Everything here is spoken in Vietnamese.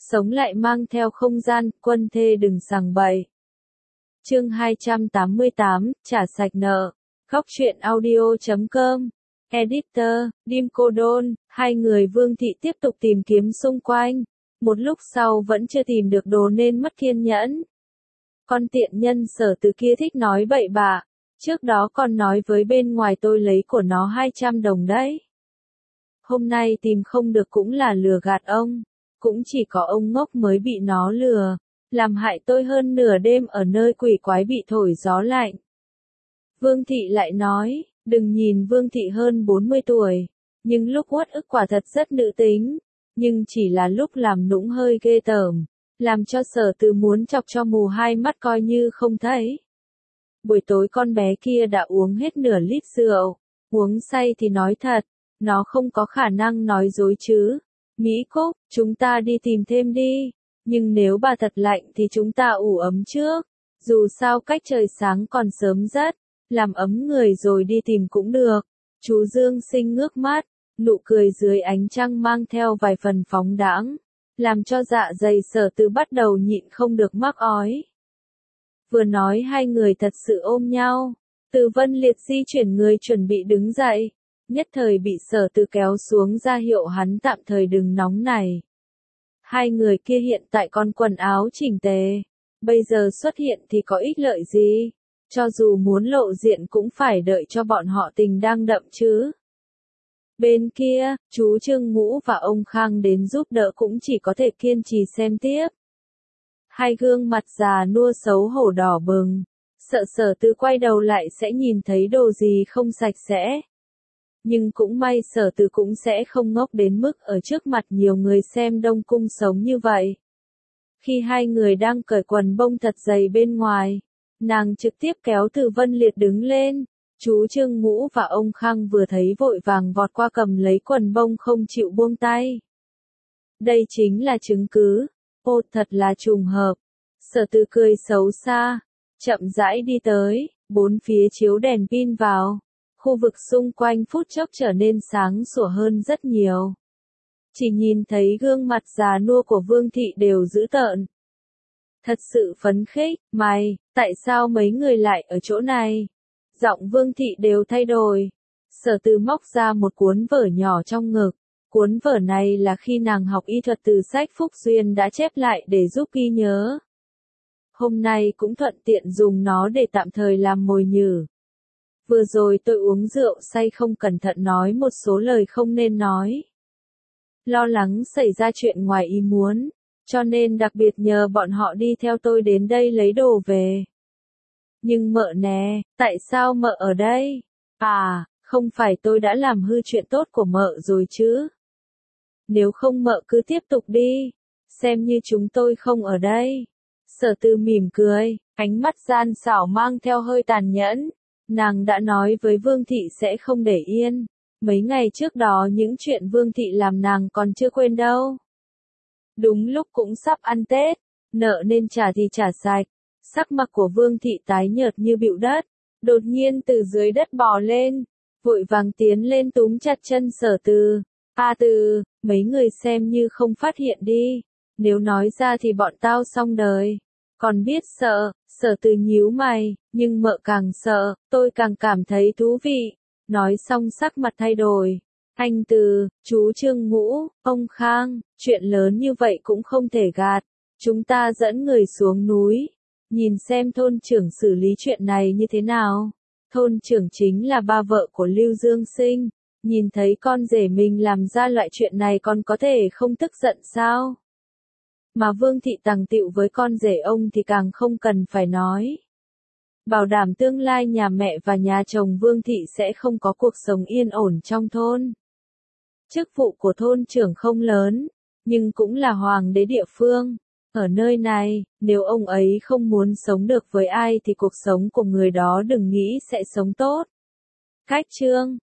sống lại mang theo không gian, quân thê đừng sằng bậy. Chương 288, trả sạch nợ. Góc truyện audio.com. Editor, Dim Cô Đôn. Hai người Vương Thị tiếp tục tìm kiếm xung quanh. Một lúc sau vẫn chưa tìm được đồ nên mất kiên nhẫn. Con tiện nhân Sở Từ kia thích nói bậy bạ. Trước đó còn nói với bên ngoài tôi lấy của nó 200 đồng đấy. Hôm nay tìm không được cũng là lừa gạt ông. Cũng chỉ có ông ngốc mới bị nó lừa. Làm hại tôi hơn nửa đêm ở nơi quỷ quái bị thổi gió lạnh. Vương Thị lại nói, đừng nhìn Vương Thị hơn 40 tuổi. Nhưng lúc uất ức quả thật rất nữ tính. Nhưng chỉ là lúc làm nũng hơi ghê tởm. Làm cho Sở Từ muốn chọc cho mù hai mắt coi như không thấy. Buổi tối con bé kia đã uống hết nửa lít rượu. Uống say thì nói thật. Nó không có khả năng nói dối chứ. Mỹ Cúc, chúng ta đi tìm thêm đi. Nhưng nếu bà thật lạnh thì chúng ta ủ ấm trước. Dù sao cách trời sáng còn sớm rất. Làm ấm người rồi đi tìm cũng được. Chú Dương Sinh ngước mắt. Nụ cười dưới ánh trăng mang theo vài phần phóng đãng. Làm cho dạ dày Sở Từ bắt đầu nhịn không được mắc ói. Vừa nói hai người thật sự ôm nhau. Từ Vân Liệt di chuyển người chuẩn bị đứng dậy. Nhất thời bị Sở Từ kéo xuống ra hiệu hắn tạm thời đừng nóng này. Hai người kia hiện tại còn quần áo chỉnh tề. Bây giờ xuất hiện thì có ích lợi gì? Cho dù muốn lộ diện cũng phải đợi cho bọn họ tình đang đậm chứ. Bên kia, chú Trương Ngũ và ông Khang đến giúp đỡ cũng chỉ có thể kiên trì xem tiếp. Hai gương mặt già nua xấu hổ đỏ bừng. Sợ Sở Từ quay đầu lại sẽ nhìn thấy đồ gì không sạch sẽ. Nhưng cũng may Sở Từ cũng sẽ không ngốc đến mức ở trước mặt nhiều người xem Đông Cung sống như vậy. Khi hai người đang cởi quần bông thật dày bên ngoài, nàng trực tiếp kéo Từ Vân Liệt đứng lên. Chú Trương Ngũ và ông Khang vừa thấy vội vàng vọt qua cầm lấy quần bông không chịu buông tay. Đây chính là chứng cứ. Ô thật là trùng hợp. Sở Từ cười xấu xa, chậm rãi đi tới, bốn phía chiếu đèn pin vào. Khu vực xung quanh phút chốc trở nên sáng sủa hơn rất nhiều. Chỉ nhìn thấy gương mặt già nua của Vương Thị đều dữ tợn. Thật sự phấn khích, mày, tại sao mấy người lại ở chỗ này? Giọng Vương Thị đều thay đổi. Sở Từ móc ra một cuốn vở nhỏ trong ngực. Cuốn vở này là khi nàng học y thuật từ sách Phúc Duyên đã chép lại để giúp ghi nhớ. Hôm nay cũng thuận tiện dùng nó để tạm thời làm mồi nhử. Vừa rồi tôi uống rượu say không cẩn thận nói một số lời không nên nói. Lo lắng xảy ra chuyện ngoài ý muốn, cho nên đặc biệt nhờ bọn họ đi theo tôi đến đây lấy đồ về. Nhưng mợ nè, tại sao mợ ở đây? À, không phải tôi đã làm hư chuyện tốt của mợ rồi chứ? Nếu không mợ cứ tiếp tục đi, xem như chúng tôi không ở đây. Sở Từ mỉm cười, ánh mắt gian xảo mang theo hơi tàn nhẫn. Nàng đã nói với Vương Thị sẽ không để yên. Mấy ngày trước đó những chuyện Vương Thị làm nàng còn chưa quên đâu. Đúng lúc cũng sắp ăn Tết, nợ nên trả thì trả sạch. Sắc mặt của Vương Thị tái nhợt như bịu đất. Đột nhiên từ dưới đất bò lên, vội vàng tiến lên túm chặt chân Sở Từ. A Từ, mấy người xem như không phát hiện đi. Nếu nói ra thì bọn tao xong đời. Còn biết sợ, Sở Từ nhíu mày, nhưng mợ càng sợ, tôi càng cảm thấy thú vị. Nói xong sắc mặt thay đổi. Anh Từ, chú Trương Ngũ, ông Khang, chuyện lớn như vậy cũng không thể gạt. Chúng ta dẫn người xuống núi. Nhìn xem thôn trưởng xử lý chuyện này như thế nào. Thôn trưởng chính là ba vợ của Lưu Dương Sinh. Nhìn thấy con rể mình làm ra loại chuyện này còn có thể không tức giận sao? Mà Vương Thị tằng tịu với con rể ông thì càng không cần phải nói. Bảo đảm tương lai nhà mẹ và nhà chồng Vương Thị sẽ không có cuộc sống yên ổn trong thôn. Chức vụ của thôn trưởng không lớn, nhưng cũng là hoàng đế địa phương. Ở nơi này, nếu ông ấy không muốn sống được với ai thì cuộc sống của người đó đừng nghĩ sẽ sống tốt. Cách chương